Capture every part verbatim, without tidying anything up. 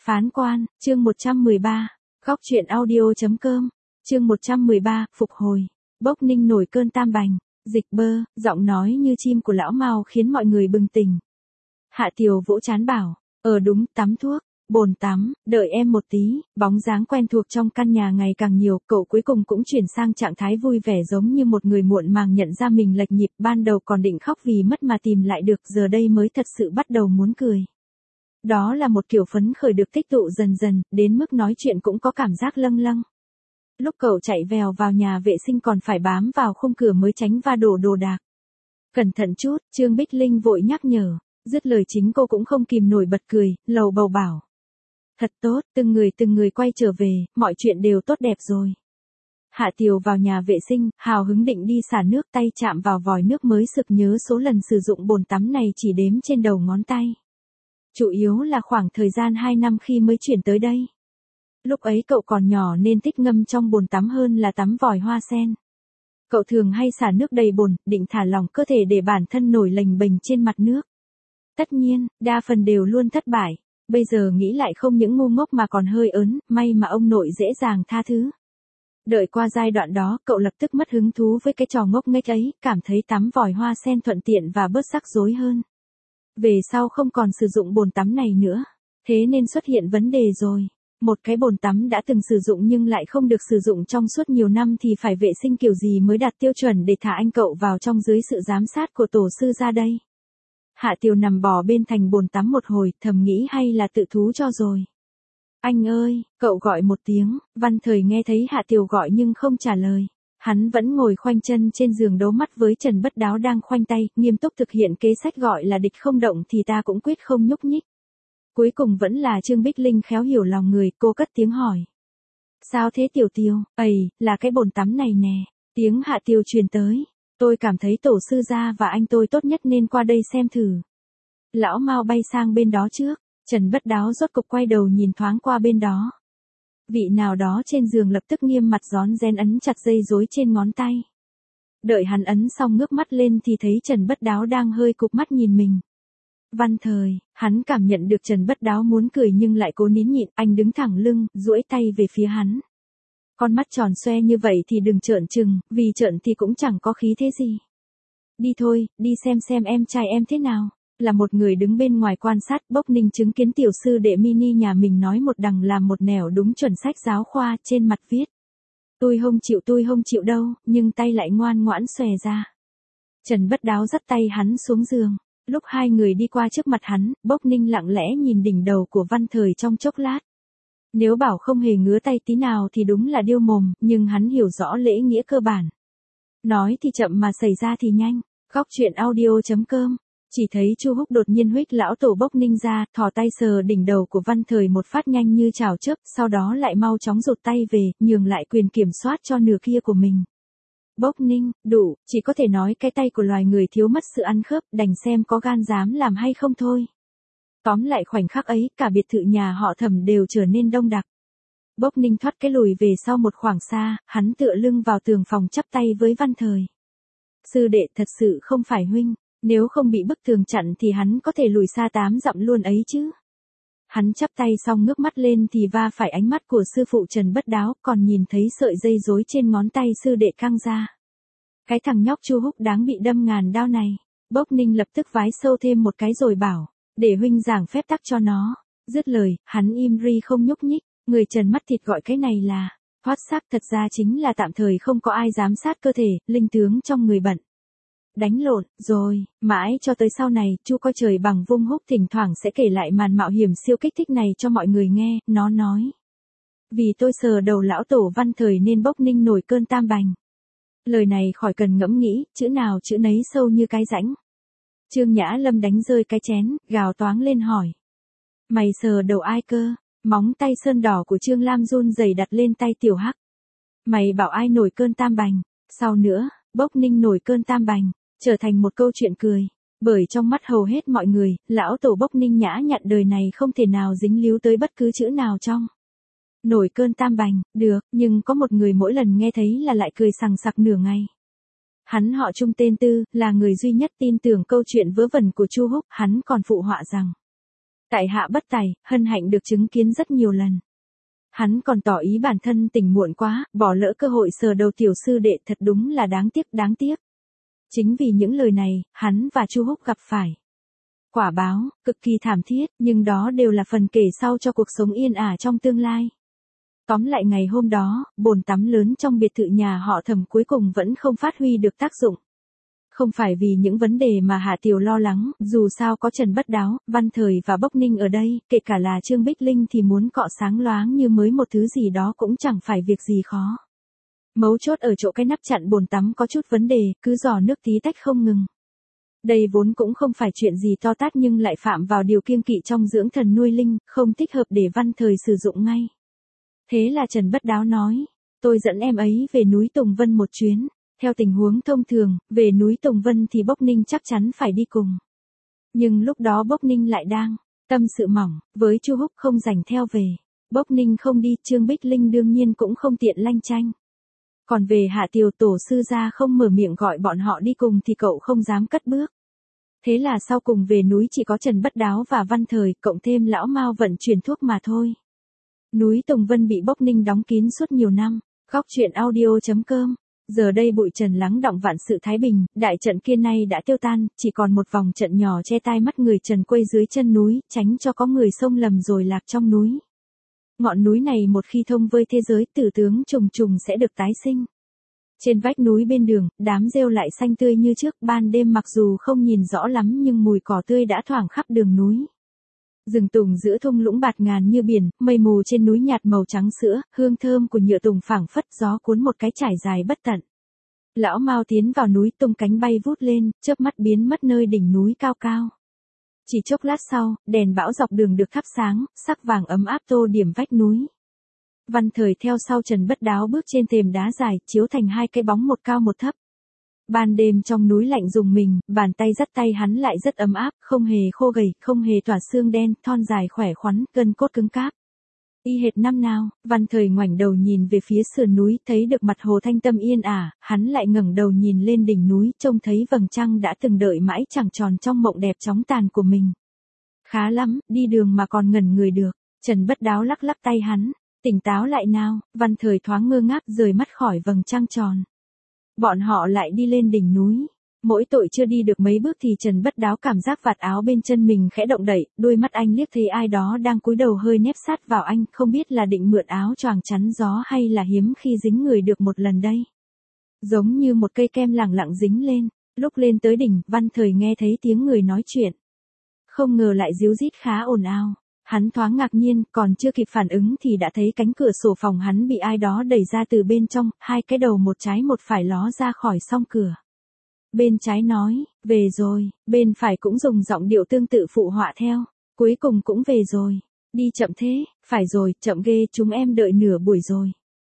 Phán quan, chương một trăm mười ba. Góc truyện audio.com. Chương một trăm mười ba, phục hồi. Bốc Ninh nổi cơn tam bành. Dịch bơ, giọng nói như chim của lão Mao khiến mọi người bừng tỉnh. Hạ Tiều vỗ trán bảo, ờ đúng, tắm thuốc, bồn tắm, đợi em một tí. Bóng dáng quen thuộc trong căn nhà ngày càng nhiều, cậu cuối cùng cũng chuyển sang trạng thái vui vẻ giống như một người muộn màng nhận ra mình lệch nhịp, ban đầu còn định khóc vì mất mà tìm lại được, giờ đây mới thật sự bắt đầu muốn cười. Đó là một kiểu phấn khởi được tích tụ dần dần, đến mức nói chuyện cũng có cảm giác lâng lâng. Lúc cậu chạy vèo vào nhà vệ sinh còn phải bám vào khung cửa mới tránh va đổ đồ đạc. Cẩn thận chút, Trương Bích Linh vội nhắc nhở, dứt lời chính cô cũng không kìm nổi bật cười, lầu bầu bảo. Thật tốt, từng người từng người quay trở về, mọi chuyện đều tốt đẹp rồi. Hạ Tiều vào nhà vệ sinh, hào hứng định đi xả nước, tay chạm vào vòi nước mới sực nhớ số lần sử dụng bồn tắm này chỉ đếm trên đầu ngón tay. Chủ yếu là khoảng thời gian hai năm khi mới chuyển tới đây. Lúc ấy cậu còn nhỏ nên thích ngâm trong bồn tắm hơn là tắm vòi hoa sen. Cậu thường hay xả nước đầy bồn, định thả lỏng cơ thể để bản thân nổi lềnh bềnh trên mặt nước. Tất nhiên, đa phần đều luôn thất bại. Bây giờ nghĩ lại không những ngu ngốc mà còn hơi ớn, may mà ông nội dễ dàng tha thứ. Đợi qua giai đoạn đó, cậu lập tức mất hứng thú với cái trò ngốc nghếch ấy, cảm thấy tắm vòi hoa sen thuận tiện và bớt rắc rối hơn. Về sau không còn sử dụng bồn tắm này nữa. Thế nên xuất hiện vấn đề rồi. Một cái bồn tắm đã từng sử dụng nhưng lại không được sử dụng trong suốt nhiều năm thì phải vệ sinh kiểu gì mới đạt tiêu chuẩn để thả anh cậu vào trong dưới sự giám sát của tổ sư ra đây. Hạ Tiều nằm bò bên thành bồn tắm một hồi, thầm nghĩ hay là tự thú cho rồi. Anh ơi, cậu gọi một tiếng, Văn Thời nghe thấy Hạ Tiều gọi nhưng không trả lời. Hắn vẫn ngồi khoanh chân trên giường đấu mắt với Trần Bất Đáo đang khoanh tay, nghiêm túc thực hiện kế sách gọi là địch không động thì ta cũng quyết không nhúc nhích. Cuối cùng vẫn là Trương Bích Linh khéo hiểu lòng người, cô cất tiếng hỏi. Sao thế Tiểu Tiều, ầy, là cái bồn tắm này nè. Tiếng Hạ Tiều truyền tới. Tôi cảm thấy tổ sư gia và anh tôi tốt nhất nên qua đây xem thử. Lão Mao bay sang bên đó trước, Trần Bất Đáo rốt cục quay đầu nhìn thoáng qua bên đó. Vị nào đó trên giường lập tức nghiêm mặt rón rén ấn chặt dây rối trên ngón tay. Đợi hắn ấn xong ngước mắt lên thì thấy Trần Bất Đáo đang hơi cụp mắt nhìn mình. Văn Thời, hắn cảm nhận được Trần Bất Đáo muốn cười nhưng lại cố nín nhịn, anh đứng thẳng lưng, duỗi tay về phía hắn. Con mắt tròn xoe như vậy thì đừng trợn trừng, vì trợn thì cũng chẳng có khí thế gì. Đi thôi, đi xem xem em trai em thế nào. Là một người đứng bên ngoài quan sát, Bốc Ninh chứng kiến tiểu sư đệ mini nhà mình nói một đằng làm một nẻo đúng chuẩn sách giáo khoa, trên mặt viết. Tôi không chịu tôi không chịu đâu, nhưng tay lại ngoan ngoãn xòe ra. Trần Bất Đáo dắt tay hắn xuống giường. Lúc hai người đi qua trước mặt hắn, Bốc Ninh lặng lẽ nhìn đỉnh đầu của Văn Thời trong chốc lát. Nếu bảo không hề ngứa tay tí nào thì đúng là điêu mồm, nhưng hắn hiểu rõ lễ nghĩa cơ bản. Nói thì chậm mà xảy ra thì nhanh. Góc truyện audio.com. Chỉ thấy Chu Húc đột nhiên huých lão tổ Bốc Ninh ra, thò tay sờ đỉnh đầu của Văn Thời một phát nhanh như chảo chớp, sau đó lại mau chóng rụt tay về, nhường lại quyền kiểm soát cho nửa kia của mình. Bốc Ninh, đủ, chỉ có thể nói cái tay của loài người thiếu mất sự ăn khớp, đành xem có gan dám làm hay không thôi. Tóm lại khoảnh khắc ấy, cả biệt thự nhà họ Thẩm đều trở nên đông đặc. Bốc Ninh thoát cái lùi về sau một khoảng xa, hắn tựa lưng vào tường phòng chắp tay với Văn Thời. Sư đệ thật sự không phải huynh, nếu không bị bức tường chặn thì hắn có thể lùi xa tám dặm luôn ấy chứ. Hắn chắp tay xong ngước mắt lên thì va phải ánh mắt của sư phụ Trần Bất Đáo, còn nhìn thấy sợi dây rối trên ngón tay sư đệ căng ra. Cái thằng nhóc Chu Húc đáng bị đâm ngàn đao này. Bốc Ninh lập tức vái sâu thêm một cái rồi bảo, để huynh giảng phép tắc cho nó. Dứt lời, hắn im ri không nhúc nhích, người Trần mắt thịt gọi cái này là, thoát xác, thật ra chính là tạm thời không có ai giám sát cơ thể, linh tướng trong người bận. Đánh lộn, rồi, mãi cho tới sau này, Chu Coi Trời bằng vung húc thỉnh thoảng sẽ kể lại màn mạo hiểm siêu kích thích này cho mọi người nghe, nó nói. Vì tôi sờ đầu lão tổ Văn Thời nên Bốc Ninh nổi cơn tam bành. Lời này khỏi cần ngẫm nghĩ, chữ nào chữ nấy sâu như cái rãnh. Trương Nhã Lâm đánh rơi cái chén, gào toáng lên hỏi. Mày sờ đầu ai cơ? Móng tay sơn đỏ của Trương Lam run rẩy đặt lên tay Tiểu Hắc. Mày bảo ai nổi cơn tam bành? Sau nữa, Bốc Ninh nổi cơn tam bành. Trở thành một câu chuyện cười, bởi trong mắt hầu hết mọi người, lão tổ Bốc Ninh nhã nhặn đời này không thể nào dính líu tới bất cứ chữ nào trong. Nổi cơn tam bành, được, nhưng có một người mỗi lần nghe thấy là lại cười sằng sặc nửa ngày. Hắn họ Trung tên Tư, là người duy nhất tin tưởng câu chuyện vớ vẩn của Chu Húc, hắn còn phụ họa rằng. Tại hạ bất tài, hân hạnh được chứng kiến rất nhiều lần. Hắn còn tỏ ý bản thân tỉnh muộn quá, bỏ lỡ cơ hội sờ đầu tiểu sư đệ, thật đúng là đáng tiếc, đáng tiếc. Chính vì những lời này, hắn và Chu Húc gặp phải quả báo, cực kỳ thảm thiết, nhưng đó đều là phần kể sau cho cuộc sống yên ả trong tương lai. Tóm lại ngày hôm đó, bồn tắm lớn trong biệt thự nhà họ Thẩm cuối cùng vẫn không phát huy được tác dụng. Không phải vì những vấn đề mà Hạ Tiểu lo lắng, dù sao có Trần Bất Đáo, Văn Thời và Bốc Ninh ở đây, kể cả là Trương Bích Linh thì muốn cọ sáng loáng như mới một thứ gì đó cũng chẳng phải việc gì khó. Mấu chốt ở chỗ cái nắp chặn bồn tắm có chút vấn đề, cứ giò nước tí tách không ngừng. Đây vốn cũng không phải chuyện gì to tát nhưng lại phạm vào điều kiêng kỵ trong dưỡng thần nuôi linh, không thích hợp để Văn Thời sử dụng ngay. Thế là Trần Bất Đáo nói, tôi dẫn em ấy về núi Tùng Vân một chuyến. Theo tình huống thông thường, về núi Tùng Vân thì Bốc Ninh chắc chắn phải đi cùng. Nhưng lúc đó Bốc Ninh lại đang tâm sự mỏng, với Chu Húc không rảnh theo về. Bốc Ninh không đi, Trương Bích Linh đương nhiên cũng không tiện lanh chanh. Còn về Hạ Tiểu tổ sư gia không mở miệng gọi bọn họ đi cùng thì cậu không dám cất bước. Thế là sau cùng về núi chỉ có Trần Bất Đáo và Văn Thời, cộng thêm lão Mao vận chuyển thuốc mà thôi. Núi Tùng Vân bị Bốc Ninh đóng kín suốt nhiều năm. Góc truyện audio chấm com. Giờ đây bụi trần lắng đọng vạn sự thái bình, đại trận kia nay đã tiêu tan, chỉ còn một vòng trận nhỏ che tai mắt người trần quây dưới chân núi, tránh cho có người xông lầm rồi lạc trong núi. Ngọn núi này một khi thông với thế giới tử tướng trùng trùng sẽ được tái sinh. Trên vách núi bên đường, đám rêu lại xanh tươi như trước, ban đêm mặc dù không nhìn rõ lắm nhưng mùi cỏ tươi đã thoảng khắp đường núi. Rừng tùng giữa thung lũng bạt ngàn như biển, mây mù trên núi nhạt màu trắng sữa, hương thơm của nhựa tùng phảng phất, gió cuốn một cái trải dài bất tận. Lão Mao tiến vào núi, tung cánh bay vút lên, chớp mắt biến mất nơi đỉnh núi cao cao. Chỉ chốc lát sau, đèn bão dọc đường được thắp sáng, sắc vàng ấm áp tô điểm vách núi. Văn Thời theo sau Trần Bất Đáo bước trên thềm đá dài, chiếu thành hai cái bóng một cao một thấp. Ban đêm trong núi lạnh rùng mình, bàn tay dắt tay hắn lại rất ấm áp, không hề khô gầy, không hề tỏa xương đen, thon dài khỏe khoắn, gân cốt cứng cáp. Y hệt năm nào, Văn Thời ngoảnh đầu nhìn về phía sườn núi, thấy được mặt hồ thanh tâm yên ả, hắn lại ngẩng đầu nhìn lên đỉnh núi, trông thấy vầng trăng đã từng đợi mãi chẳng tròn trong mộng đẹp chóng tàn của mình. Khá lắm, đi đường mà còn ngẩn người được. Trần Bất Đáo lắc lắc tay hắn, tỉnh táo lại nào. Văn Thời thoáng ngơ ngác rời mắt khỏi vầng trăng tròn. Bọn họ lại đi lên đỉnh núi. Mỗi tội chưa đi được mấy bước thì Trần Bất Đáo cảm giác vạt áo bên chân mình khẽ động đậy, đôi mắt anh liếc thấy ai đó đang cúi đầu hơi nép sát vào anh, không biết là định mượn áo choàng chắn gió hay là hiếm khi dính người được một lần đây. Giống như một cây kem lẳng lặng dính lên, lúc lên tới đỉnh, Văn Thời nghe thấy tiếng người nói chuyện. Không ngờ lại ríu rít khá ồn ào. Hắn thoáng ngạc nhiên, còn chưa kịp phản ứng thì đã thấy cánh cửa sổ phòng hắn bị ai đó đẩy ra từ bên trong, hai cái đầu một trái một phải ló ra khỏi song cửa. Bên trái nói, về rồi, bên phải cũng dùng giọng điệu tương tự phụ họa theo, cuối cùng cũng về rồi, đi chậm thế, phải rồi, chậm ghê, chúng em đợi nửa buổi rồi.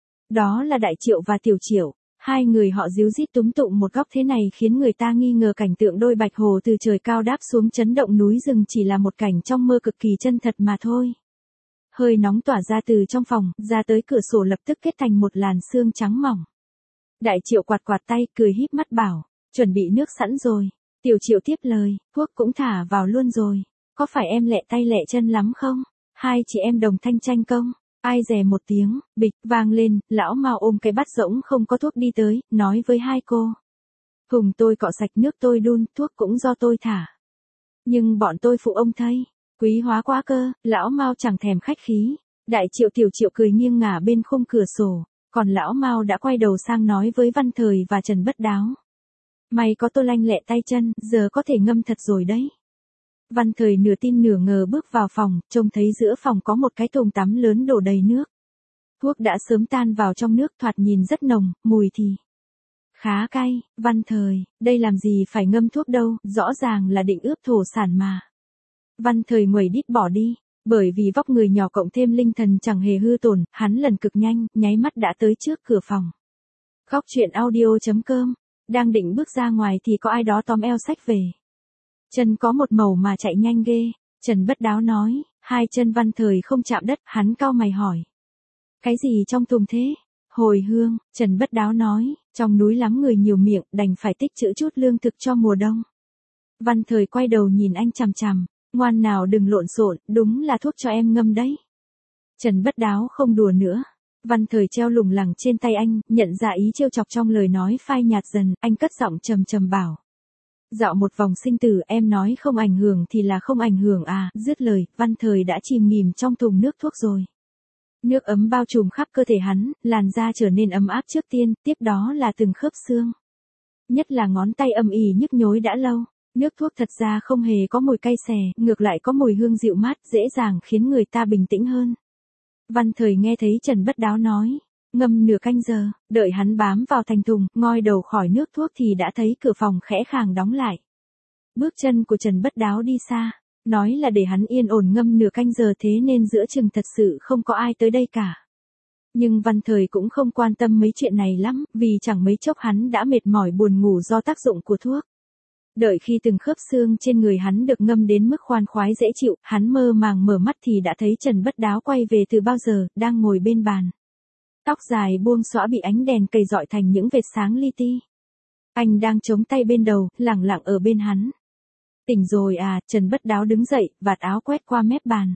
Đó là Đại Triệu và Tiểu Triệu, hai người họ díu dít túm tụm một góc thế này khiến người ta nghi ngờ cảnh tượng đôi bạch hồ từ trời cao đáp xuống chấn động núi rừng chỉ là một cảnh trong mơ cực kỳ chân thật mà thôi. Hơi nóng tỏa ra từ trong phòng, ra tới cửa sổ lập tức kết thành một làn sương trắng mỏng. Đại Triệu quạt quạt tay, cười híp mắt bảo, chuẩn bị nước sẵn rồi. Tiểu Triệu tiếp lời, thuốc cũng thả vào luôn rồi. Có phải em lẹ tay lẹ chân lắm không? Hai chị em đồng thanh tranh công. Ai dè một tiếng, bịch vang lên, lão Mao ôm cái bát rỗng không có thuốc đi tới, nói với hai cô. Hùng tôi cọ sạch nước tôi đun, thuốc cũng do tôi thả. Nhưng bọn tôi phụ ông thay, quý hóa quá cơ, lão Mao chẳng thèm khách khí. Đại Triệu Tiểu Triệu cười nghiêng ngả bên khung cửa sổ, còn lão Mao đã quay đầu sang nói với Văn Thời và Trần Bất Đáo. May có tôi lanh lẹ tay chân, giờ có thể ngâm thật rồi đấy. Văn Thời nửa tin nửa ngờ bước vào phòng, trông thấy giữa phòng có một cái thùng tắm lớn đổ đầy nước. Thuốc đã sớm tan vào trong nước, thoạt nhìn rất nồng, mùi thì khá cay. Văn Thời, đây làm gì phải ngâm thuốc đâu, rõ ràng là định ướp thổ sản mà. Văn Thời nguẩy đít bỏ đi, bởi vì vóc người nhỏ cộng thêm linh thần chẳng hề hư tổn, hắn lần cực nhanh, nháy mắt đã tới trước cửa phòng. Góc truyện audio chấm com, đang định bước ra ngoài thì có ai đó tóm eo xách về. Chân có một màu mà chạy nhanh ghê, Trần Bất Đáo nói, hai chân Văn Thời không chạm đất, hắn cau mày hỏi. Cái gì trong thùng thế? Hồi hương, Trần Bất Đáo nói, trong núi lắm người nhiều miệng, đành phải tích trữ chút lương thực cho mùa đông. Văn Thời quay đầu nhìn anh chằm chằm, Ngoan nào đừng lộn xộn, đúng là thuốc cho em ngâm đấy. Trần Bất Đáo không đùa nữa. Văn Thời treo lủng lẳng trên tay anh, nhận ra ý trêu chọc trong lời nói phai nhạt dần, anh cất giọng trầm trầm bảo. Dạo một vòng sinh tử em nói không ảnh hưởng thì là không ảnh hưởng à, dứt lời, Văn Thời đã chìm nghỉm trong thùng nước thuốc rồi. Nước ấm bao trùm khắp cơ thể hắn, làn da trở nên ấm áp trước tiên, tiếp đó là từng khớp xương. Nhất là ngón tay âm ỉ nhức nhối đã lâu. Nước thuốc thật ra không hề có mùi cay xè, ngược lại có mùi hương dịu mát, dễ dàng khiến người ta bình tĩnh hơn. Văn Thời nghe thấy Trần Bất Đáo nói, ngâm nửa canh giờ, đợi hắn bám vào thành thùng, ngoi đầu khỏi nước thuốc thì đã thấy cửa phòng khẽ khàng đóng lại. Bước chân của Trần Bất Đáo đi xa, nói là để hắn yên ổn ngâm nửa canh giờ thế nên giữa chừng thật sự không có ai tới đây cả. Nhưng Văn Thời cũng không quan tâm mấy chuyện này lắm, vì chẳng mấy chốc hắn đã mệt mỏi buồn ngủ do tác dụng của thuốc. Đợi khi từng khớp xương trên người hắn được ngâm đến mức khoan khoái dễ chịu, hắn mơ màng mở mắt thì đã thấy Trần Bất Đáo quay về từ bao giờ, đang ngồi bên bàn. Tóc dài buông xõa bị ánh đèn cầy rọi thành những vệt sáng li ti. Anh đang chống tay bên đầu, lẳng lặng ở bên hắn. Tỉnh rồi à, Trần Bất Đáo đứng dậy, vạt áo quét qua mép bàn.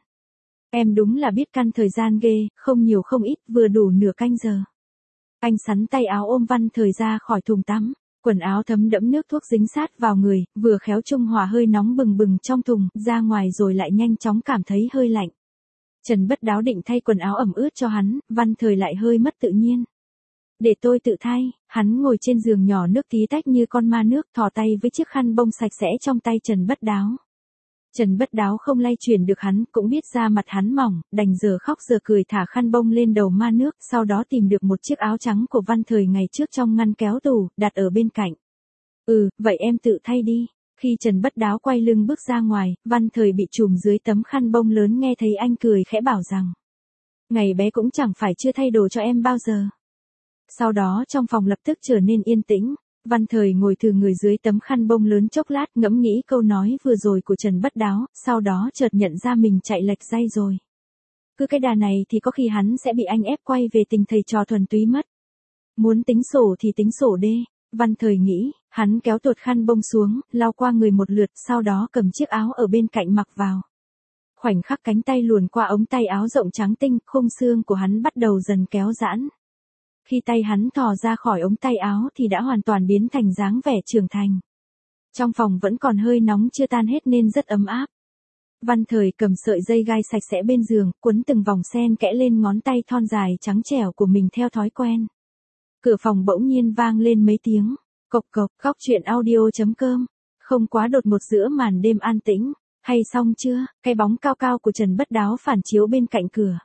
Em đúng là biết căn thời gian ghê, không nhiều không ít, vừa đủ nửa canh giờ. Anh sắn tay áo ôm Văn Thời ra khỏi thùng tắm. Quần áo thấm đẫm nước thuốc dính sát vào người, vừa khéo trung hòa hơi nóng bừng bừng trong thùng, ra ngoài rồi lại nhanh chóng cảm thấy hơi lạnh. Trần Bất Đáo định thay quần áo ẩm ướt cho hắn, Văn Thời lại hơi mất tự nhiên. Để tôi tự thay, hắn ngồi trên giường nhỏ nước tí tách như con ma nước, thò tay với chiếc khăn bông sạch sẽ trong tay Trần Bất Đáo. Trần Bất Đáo không lay chuyển được hắn, cũng biết da mặt hắn mỏng, đành giờ khóc giờ cười thả khăn bông lên đầu ma nước, sau đó tìm được một chiếc áo trắng của Văn Thời ngày trước trong ngăn kéo tủ, đặt ở bên cạnh. Ừ, vậy em tự thay đi. Khi Trần Bất Đáo quay lưng bước ra ngoài, Văn Thời bị trùm dưới tấm khăn bông lớn nghe thấy anh cười khẽ bảo rằng. Ngày bé cũng chẳng phải chưa thay đồ cho em bao giờ. Sau đó trong phòng lập tức trở nên yên tĩnh. Văn Thời ngồi thừ người dưới tấm khăn bông lớn chốc lát ngẫm nghĩ câu nói vừa rồi của Trần Bất Đáo, sau đó chợt nhận ra mình chạy lệch dây rồi. Cứ cái đà này thì có khi hắn sẽ bị anh ép quay về tình thầy trò thuần túy mất. Muốn tính sổ thì tính sổ đê, Văn Thời nghĩ, hắn kéo tuột khăn bông xuống, lau qua người một lượt, sau đó cầm chiếc áo ở bên cạnh mặc vào. Khoảnh khắc cánh tay luồn qua ống tay áo rộng trắng tinh, khung xương của hắn bắt đầu dần kéo giãn. Khi tay hắn thò ra khỏi ống tay áo thì đã hoàn toàn biến thành dáng vẻ trưởng thành. Trong phòng vẫn còn hơi nóng chưa tan hết nên rất ấm áp. Văn Thời cầm sợi dây gai sạch sẽ bên giường, quấn từng vòng sen kẽ lên ngón tay thon dài trắng trẻo của mình theo thói quen. Cửa phòng bỗng nhiên vang lên mấy tiếng. Cộc cộc, Góc Truyện Audio chấm com. Không quá đột ngột giữa màn đêm an tĩnh. Hay xong chưa? Cái bóng cao cao của Trần Bất Đáo phản chiếu bên cạnh cửa.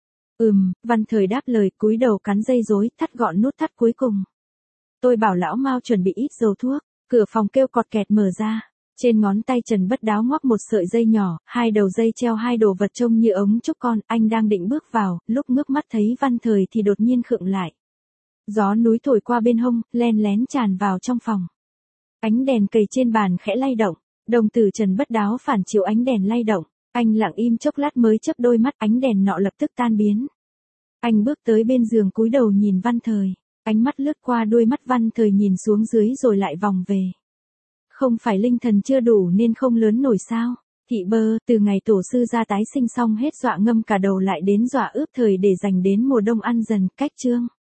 Ừm, Văn Thời đáp lời, cúi đầu cắn dây rối, thắt gọn nút thắt cuối cùng. Tôi bảo lão Mao chuẩn bị ít dầu thuốc. Cửa phòng kêu cọt kẹt mở ra. Trên ngón tay Trần Bất Đáo ngoắc một sợi dây nhỏ, hai đầu dây treo hai đồ vật trông như ống trúc con, anh đang định bước vào, lúc ngước mắt thấy Văn Thời thì đột nhiên khựng lại. Gió núi thổi qua bên hông, len lén tràn vào trong phòng. Ánh đèn cầy trên bàn khẽ lay động, đồng tử Trần Bất Đáo phản chiếu ánh đèn lay động, anh lặng im chốc lát mới chớp đôi mắt, ánh đèn nọ lập tức tan biến. Anh bước tới bên giường cúi đầu nhìn Văn Thời, ánh mắt lướt qua đôi mắt Văn Thời nhìn xuống dưới rồi lại vòng về. Không phải linh thần chưa đủ nên không lớn nổi sao? Thị bơ, từ ngày tổ sư ra tái sinh xong hết dọa ngâm cả đầu lại đến dọa ướp thời để dành đến mùa đông ăn dần, cách chương.